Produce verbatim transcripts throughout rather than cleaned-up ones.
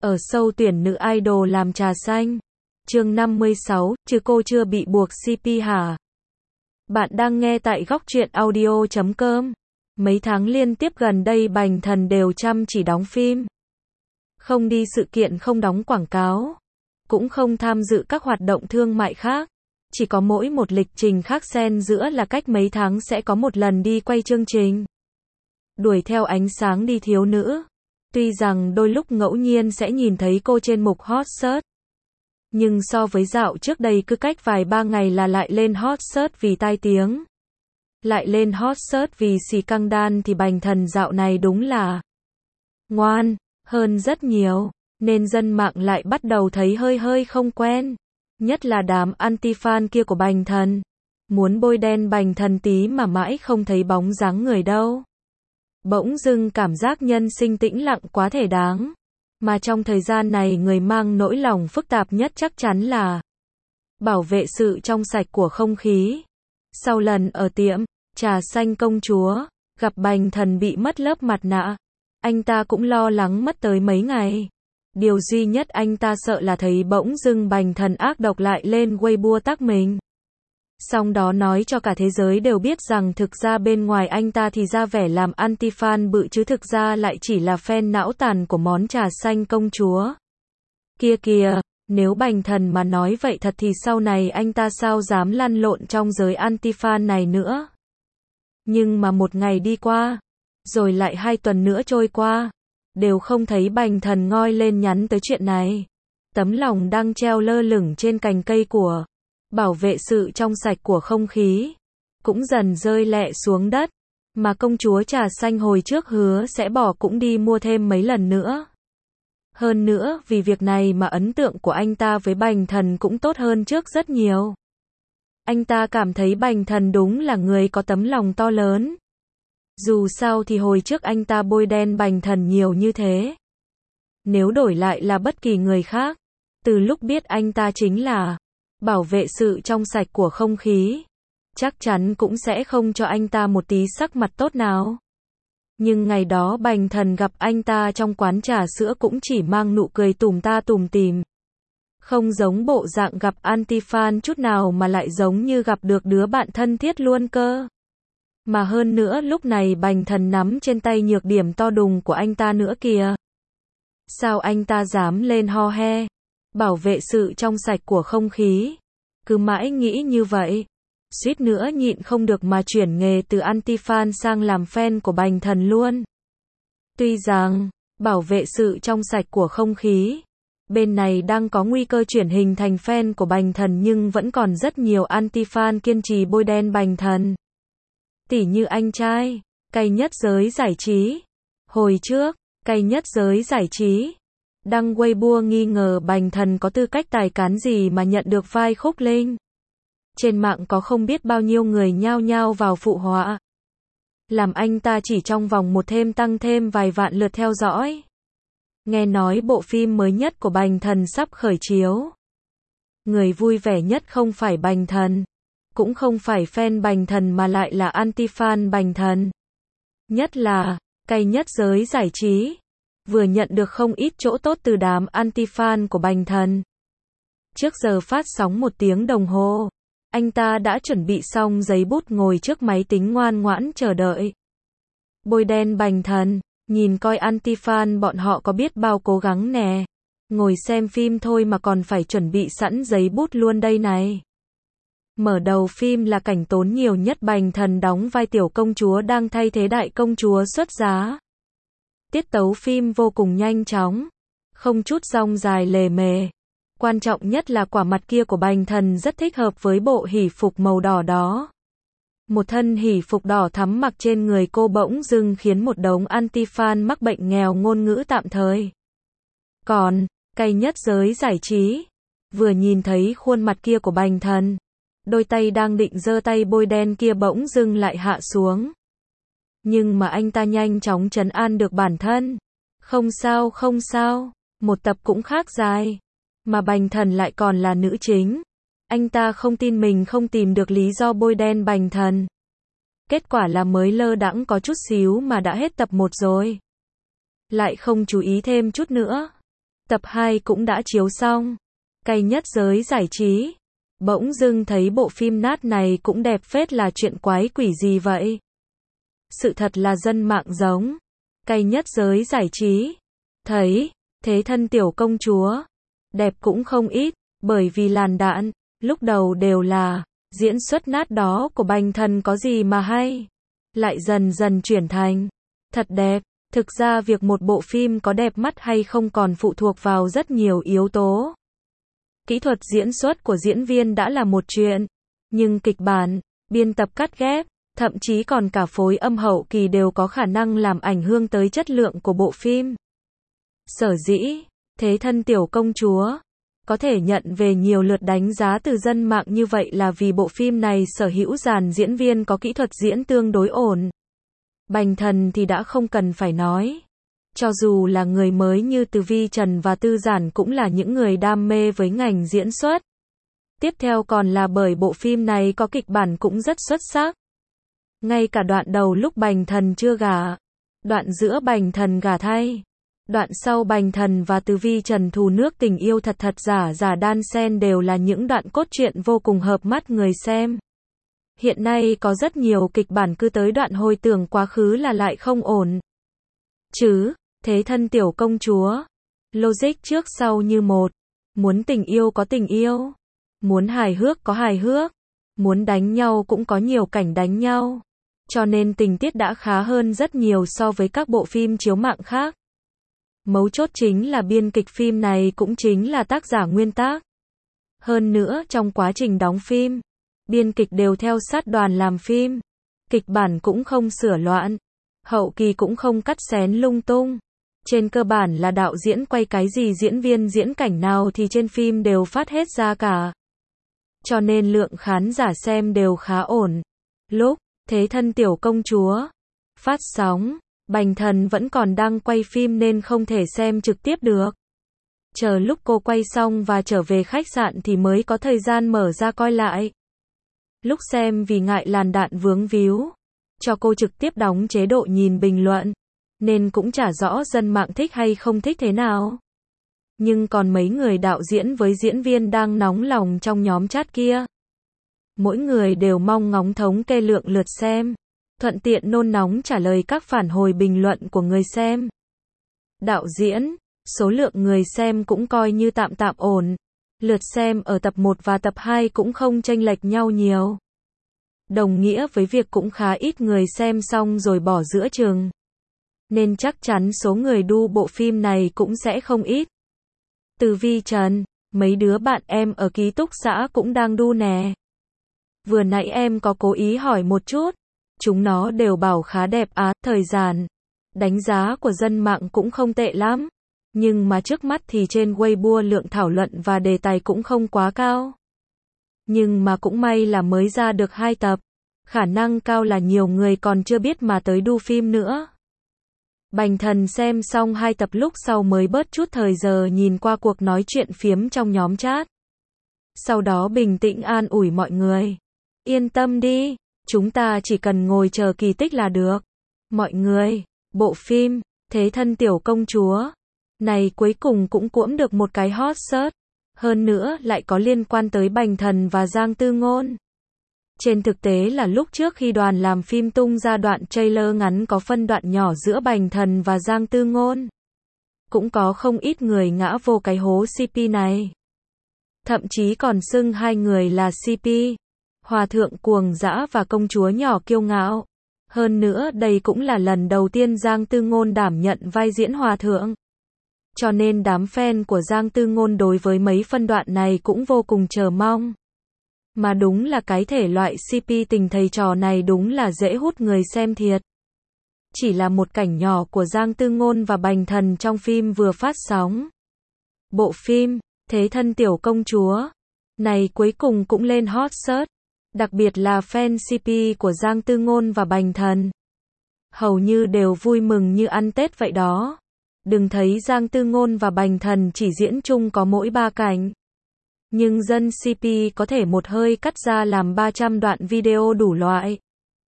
Ở sâu tuyển nữ idol làm trà xanh. Chương năm mươi sáu, chứ cô chưa bị buộc xê pê hả? Bạn đang nghe tại góc truyện audio chấm com. Mấy tháng liên tiếp gần đây Bành Thần đều chăm chỉ đóng phim. Không đi sự kiện, không đóng quảng cáo. Cũng không tham dự các hoạt động thương mại khác. Chỉ có mỗi một lịch trình khác xen giữa là cách mấy tháng sẽ có một lần đi quay chương trình. Đuổi theo ánh sáng đi thiếu nữ. Tuy rằng đôi lúc ngẫu nhiên sẽ nhìn thấy cô trên mục hot search. Nhưng so với dạo trước đây cứ cách vài ba ngày là lại lên hot search vì tai tiếng. Lại lên hot search vì xì căng đan thì Bành Thần dạo này đúng là ngoan hơn rất nhiều. Nên dân mạng lại bắt đầu thấy hơi hơi không quen. Nhất là đám anti-fan kia của Bành Thần. Muốn bôi đen Bành Thần tí mà mãi không thấy bóng dáng người đâu. Bỗng dưng cảm giác nhân sinh tĩnh lặng quá thể đáng. Mà trong thời gian này người mang nỗi lòng phức tạp nhất chắc chắn là bảo vệ sự trong sạch của không khí. Sau lần ở tiệm trà xanh công chúa, gặp Bành Thần bị mất lớp mặt nạ, anh ta cũng lo lắng mất tới mấy ngày. Điều duy nhất anh ta sợ là thấy bỗng dưng Bành Thần ác độc lại lên Weibo tag mình. Xong đó nói cho cả thế giới đều biết rằng thực ra bên ngoài anh ta thì ra vẻ làm anti-fan bự chứ thực ra lại chỉ là fan não tàn của món trà xanh công chúa. Kia kìa, nếu Bành Thần mà nói vậy thật thì sau này anh ta sao dám lăn lộn trong giới anti-fan này nữa. Nhưng mà một ngày đi qua, rồi lại hai tuần nữa trôi qua, đều không thấy Bành Thần ngoi lên nhắn tới chuyện này. Tấm lòng đang treo lơ lửng trên cành cây của bảo vệ sự trong sạch của không khí, cũng dần rơi lẹ xuống đất, mà công chúa trà xanh hồi trước hứa sẽ bỏ cũng đi mua thêm mấy lần nữa. Hơn nữa, vì việc này mà ấn tượng của anh ta với Bành Thần cũng tốt hơn trước rất nhiều. Anh ta cảm thấy Bành Thần đúng là người có tấm lòng to lớn. Dù sao thì hồi trước anh ta bôi đen Bành Thần nhiều như thế. Nếu đổi lại là bất kỳ người khác, từ lúc biết anh ta chính là bảo vệ sự trong sạch của không khí, chắc chắn cũng sẽ không cho anh ta một tí sắc mặt tốt nào. Nhưng ngày đó Bành Thần gặp anh ta trong quán trà sữa cũng chỉ mang nụ cười tủm ta tủm tỉm. Không giống bộ dạng gặp anti-fan chút nào mà lại giống như gặp được đứa bạn thân thiết luôn cơ. Mà hơn nữa lúc này Bành Thần nắm trên tay nhược điểm to đùng của anh ta nữa kìa. Sao anh ta dám lên ho he, bảo vệ sự trong sạch của không khí. Cứ mãi nghĩ như vậy, suýt nữa nhịn không được mà chuyển nghề từ anti-fan sang làm fan của Bành Thần luôn. Tuy rằng, bảo vệ sự trong sạch của không khí, bên này đang có nguy cơ chuyển hình thành fan của Bành Thần nhưng vẫn còn rất nhiều anti-fan kiên trì bôi đen Bành Thần. Tỉ như anh trai, cay nhất giới giải trí. Hồi trước, cay nhất giới giải trí đăng Weibo nghi ngờ Bành Thần có tư cách tài cán gì mà nhận được vai Khúc Linh. Trên mạng có không biết bao nhiêu người nhao nhao vào phụ họa. Làm anh ta chỉ trong vòng một thêm tăng thêm vài vạn lượt theo dõi. Nghe nói bộ phim mới nhất của Bành Thần sắp khởi chiếu. Người vui vẻ nhất không phải Bành Thần, cũng không phải fan Bành Thần mà lại là anti-fan Bành Thần. Nhất là, cay nhất giới giải trí, vừa nhận được không ít chỗ tốt từ đám anti-fan của Bành Thần. Trước giờ phát sóng một tiếng đồng hồ, anh ta đã chuẩn bị xong giấy bút ngồi trước máy tính ngoan ngoãn chờ đợi. Bôi đen Bành Thần, nhìn coi anti-fan bọn họ có biết bao cố gắng nè. Ngồi xem phim thôi mà còn phải chuẩn bị sẵn giấy bút luôn đây này. Mở đầu phim là cảnh tốn nhiều nhất Bành Thần đóng vai tiểu công chúa đang thay thế đại công chúa xuất giá. Tiết tấu phim vô cùng nhanh chóng, không chút dong dài lề mề. Quan trọng nhất là quả mặt kia của Bành Thần rất thích hợp với bộ hỉ phục màu đỏ đó. Một thân hỉ phục đỏ thắm mặc trên người cô bỗng dưng khiến một đống anti-fan mắc bệnh nghèo ngôn ngữ tạm thời. Còn, cay nhất giới giải trí, vừa nhìn thấy khuôn mặt kia của Bành Thần, đôi tay đang định giơ tay bôi đen kia bỗng dưng lại hạ xuống. Nhưng mà anh ta nhanh chóng trấn an được bản thân. Không sao không sao, một tập cũng khác dài. Mà Bành Thần lại còn là nữ chính. Anh ta không tin mình không tìm được lý do bôi đen Bành Thần. Kết quả là mới lơ đãng có chút xíu mà đã hết tập một rồi. Lại không chú ý thêm chút nữa. Tập hai cũng đã chiếu xong. Cay nhất giới giải trí. Bỗng dưng thấy bộ phim nát này cũng đẹp phết, là chuyện quái quỷ gì vậy? Sự thật là dân mạng giống. Cay nhất giới giải trí. Thấy, thế thân tiểu công chúa. Đẹp cũng không ít, bởi vì làn đạn, lúc đầu đều là, diễn xuất nát đó của Bành Thần có gì mà hay. Lại dần dần chuyển thành, thật đẹp. Thực ra việc một bộ phim có đẹp mắt hay không còn phụ thuộc vào rất nhiều yếu tố. Kỹ thuật diễn xuất của diễn viên đã là một chuyện, nhưng kịch bản, biên tập cắt ghép, thậm chí còn cả phối âm hậu kỳ đều có khả năng làm ảnh hưởng tới chất lượng của bộ phim. Sở dĩ, thế thân tiểu công chúa có thể nhận về nhiều lượt đánh giá từ dân mạng như vậy là vì bộ phim này sở hữu dàn diễn viên có kỹ thuật diễn tương đối ổn. Bành Thần thì đã không cần phải nói. Cho dù là người mới như Từ Vi Trần và Tư Giản cũng là những người đam mê với ngành diễn xuất. Tiếp theo còn là bởi bộ phim này có kịch bản cũng rất xuất sắc. Ngay cả đoạn đầu lúc Bành Thần chưa gả, đoạn giữa Bành Thần gả thay, đoạn sau Bành Thần và Từ Vi Trần thù nước tình yêu thật thật giả giả đan xen đều là những đoạn cốt truyện vô cùng hợp mắt người xem. Hiện nay có rất nhiều kịch bản cứ tới đoạn hồi tưởng quá khứ là lại không ổn. Chứ, thế thân tiểu công chúa, logic trước sau như một. Muốn tình yêu có tình yêu, muốn hài hước có hài hước, muốn đánh nhau cũng có nhiều cảnh đánh nhau. Cho nên tình tiết đã khá hơn rất nhiều so với các bộ phim chiếu mạng khác. Mấu chốt chính là biên kịch phim này cũng chính là tác giả nguyên tác. Hơn nữa trong quá trình đóng phim, biên kịch đều theo sát đoàn làm phim. Kịch bản cũng không sửa loạn, hậu kỳ cũng không cắt xén lung tung. Trên cơ bản là đạo diễn quay cái gì diễn viên diễn cảnh nào thì trên phim đều phát hết ra cả. Cho nên lượng khán giả xem đều khá ổn. Lúc thế thân tiểu công chúa phát sóng, Bành Thần vẫn còn đang quay phim nên không thể xem trực tiếp được. Chờ lúc cô quay xong và trở về khách sạn thì mới có thời gian mở ra coi lại. Lúc xem vì ngại làn đạn vướng víu, cho cô trực tiếp đóng chế độ nhìn bình luận, nên cũng chả rõ dân mạng thích hay không thích thế nào. Nhưng còn mấy người đạo diễn với diễn viên đang nóng lòng trong nhóm chat kia. Mỗi người đều mong ngóng thống kê lượng lượt xem, thuận tiện nôn nóng trả lời các phản hồi bình luận của người xem. Đạo diễn, số lượng người xem cũng coi như tạm tạm ổn. Lượt xem ở tập một và tập hai cũng không chênh lệch nhau nhiều. Đồng nghĩa với việc cũng khá ít người xem xong rồi bỏ giữa chừng. Nên chắc chắn số người đu bộ phim này cũng sẽ không ít. Từ Vi Trần, mấy đứa bạn em ở ký túc xá cũng đang đu nè. Vừa nãy em có cố ý hỏi một chút, chúng nó đều bảo khá đẹp á, thời gian. Đánh giá của dân mạng cũng không tệ lắm. Nhưng mà trước mắt thì trên Weibo lượng thảo luận và đề tài cũng không quá cao. Nhưng mà cũng may là mới ra được hai tập. Khả năng cao là nhiều người còn chưa biết mà tới đu phim nữa. Bành Thần xem xong hai tập lúc sau mới bớt chút thời giờ nhìn qua cuộc nói chuyện phiếm trong nhóm chat. Sau đó bình tĩnh an ủi mọi người. Yên tâm đi, chúng ta chỉ cần ngồi chờ kỳ tích là được. Mọi người, bộ phim, thế thân tiểu công chúa này cuối cùng cũng cuỗm được một cái hot search. Hơn nữa lại có liên quan tới Bành Thần và Giang Tư Ngôn. Trên thực tế là lúc trước khi đoàn làm phim tung ra đoạn trailer ngắn có phân đoạn nhỏ giữa Bành Thần và Giang Tư Ngôn, cũng có không ít người ngã vô cái hố xê pê này. Thậm chí còn xưng hai người là xê pê, hòa thượng cuồng dã và công chúa nhỏ kiêu ngạo. Hơn nữa đây cũng là lần đầu tiên Giang Tư Ngôn đảm nhận vai diễn hòa thượng. Cho nên đám fan của Giang Tư Ngôn đối với mấy phân đoạn này cũng vô cùng chờ mong. Mà đúng là cái thể loại xê pê tình thầy trò này đúng là dễ hút người xem thiệt. Chỉ là một cảnh nhỏ của Giang Tư Ngôn và Bành Thần trong phim vừa phát sóng. Bộ phim, thế thân tiểu công chúa này cuối cùng cũng lên hot search. Đặc biệt là fan xê pê của Giang Tư Ngôn và Bành Thần. Hầu như đều vui mừng như ăn Tết vậy đó. Đừng thấy Giang Tư Ngôn và Bành Thần chỉ diễn chung có mỗi ba cảnh. Nhưng dân xê pê có thể một hơi cắt ra làm ba trăm đoạn video đủ loại.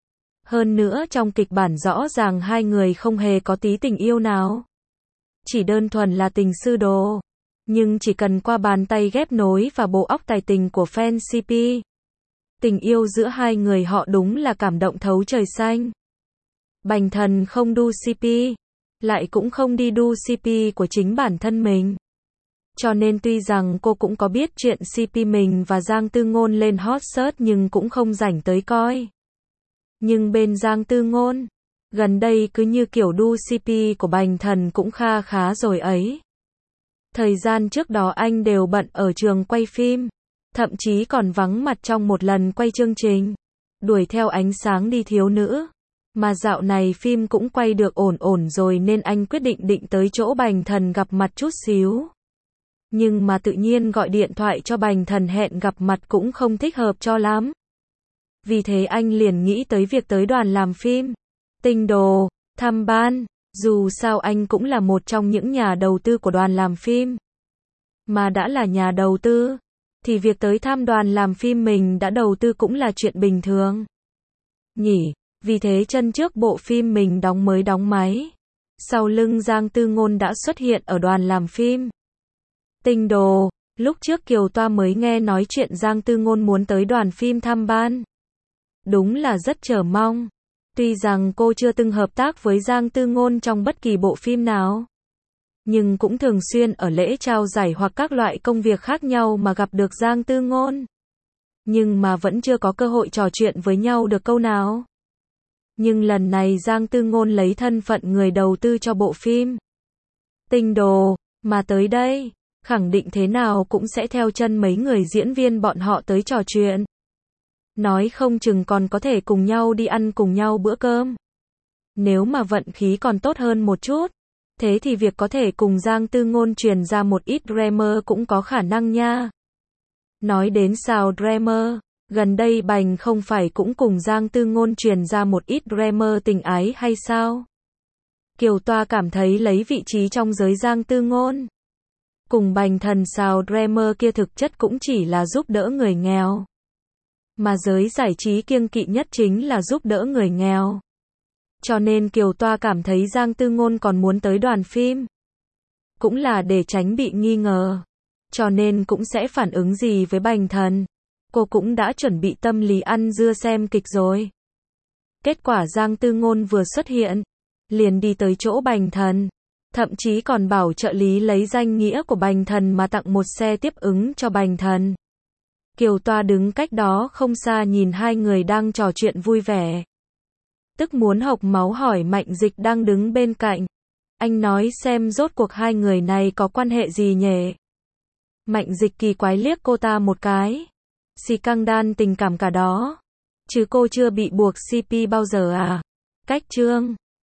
Hơn nữa trong kịch bản rõ ràng hai người không hề có tí tình yêu nào. Chỉ đơn thuần là tình sư đồ. Nhưng chỉ cần qua bàn tay ghép nối và bộ óc tài tình của fan xê pê, tình yêu giữa hai người họ đúng là cảm động thấu trời xanh. Bành Thần không đu xê pê, lại cũng không đi đu xê pê của chính bản thân mình. Cho nên tuy rằng cô cũng có biết chuyện xê pê mình và Giang Tư Ngôn lên hot search nhưng cũng không rảnh tới coi. Nhưng bên Giang Tư Ngôn, gần đây cứ như kiểu đu xê pê của Bành Thần cũng kha khá rồi ấy. Thời gian trước đó anh đều bận ở trường quay phim, thậm chí còn vắng mặt trong một lần quay chương trình Đuổi theo ánh sáng đi thiếu nữ. Mà dạo này phim cũng quay được ổn ổn rồi nên anh quyết định định tới chỗ Bành Thần gặp mặt chút xíu. Nhưng mà tự nhiên gọi điện thoại cho Bành Thần hẹn gặp mặt cũng không thích hợp cho lắm. Vì thế anh liền nghĩ tới việc tới đoàn làm phim Tinh Đồ, thăm ban. Dù sao anh cũng là một trong những nhà đầu tư của đoàn làm phim. Mà đã là nhà đầu tư, thì việc tới thăm đoàn làm phim mình đã đầu tư cũng là chuyện bình thường. Nhỉ, vì thế chân trước bộ phim mình đóng mới đóng máy. Sau lưng Giang Tư Ngôn đã xuất hiện ở đoàn làm phim Tinh Đồ. Lúc trước Kiều Toa mới nghe nói chuyện Giang Tư Ngôn muốn tới đoàn phim thăm ban. Đúng là rất chờ mong. Tuy rằng cô chưa từng hợp tác với Giang Tư Ngôn trong bất kỳ bộ phim nào, nhưng cũng thường xuyên ở lễ trao giải hoặc các loại công việc khác nhau mà gặp được Giang Tư Ngôn. Nhưng mà vẫn chưa có cơ hội trò chuyện với nhau được câu nào. Nhưng lần này Giang Tư Ngôn lấy thân phận người đầu tư cho bộ phim Tinh Đồ mà tới đây, khẳng định thế nào cũng sẽ theo chân mấy người diễn viên bọn họ tới trò chuyện. Nói không chừng còn có thể cùng nhau đi ăn cùng nhau bữa cơm. Nếu mà vận khí còn tốt hơn một chút, thế thì việc có thể cùng Giang Tư Ngôn truyền ra một ít drama cũng có khả năng nha. Nói đến sao drama, gần đây Bành không phải cũng cùng Giang Tư Ngôn truyền ra một ít drama tình ái hay sao? Kiều Toa cảm thấy lấy vị trí trong giới Giang Tư Ngôn cùng Bành Thần sao drama kia thực chất cũng chỉ là giúp đỡ người nghèo. Mà giới giải trí kiêng kỵ nhất chính là giúp đỡ người nghèo. Cho nên Kiều Toa cảm thấy Giang Tư Ngôn còn muốn tới đoàn phim, cũng là để tránh bị nghi ngờ. Cho nên cũng sẽ phản ứng gì với Bành Thần. Cô cũng đã chuẩn bị tâm lý ăn dưa xem kịch rồi. Kết quả Giang Tư Ngôn vừa xuất hiện, liền đi tới chỗ Bành Thần. Thậm chí còn bảo trợ lý lấy danh nghĩa của Bành Thần mà tặng một xe tiếp ứng cho Bành Thần. Kiều Toa đứng cách đó không xa nhìn hai người đang trò chuyện vui vẻ. Tức muốn hộc máu hỏi Mạnh Dịch đang đứng bên cạnh. Anh nói xem rốt cuộc hai người này có quan hệ gì nhỉ? Mạnh Dịch kỳ quái liếc cô ta một cái. Xì căng đan tình cảm cả đó. Chứ cô chưa bị buộc xê pê bao giờ à? Cách chương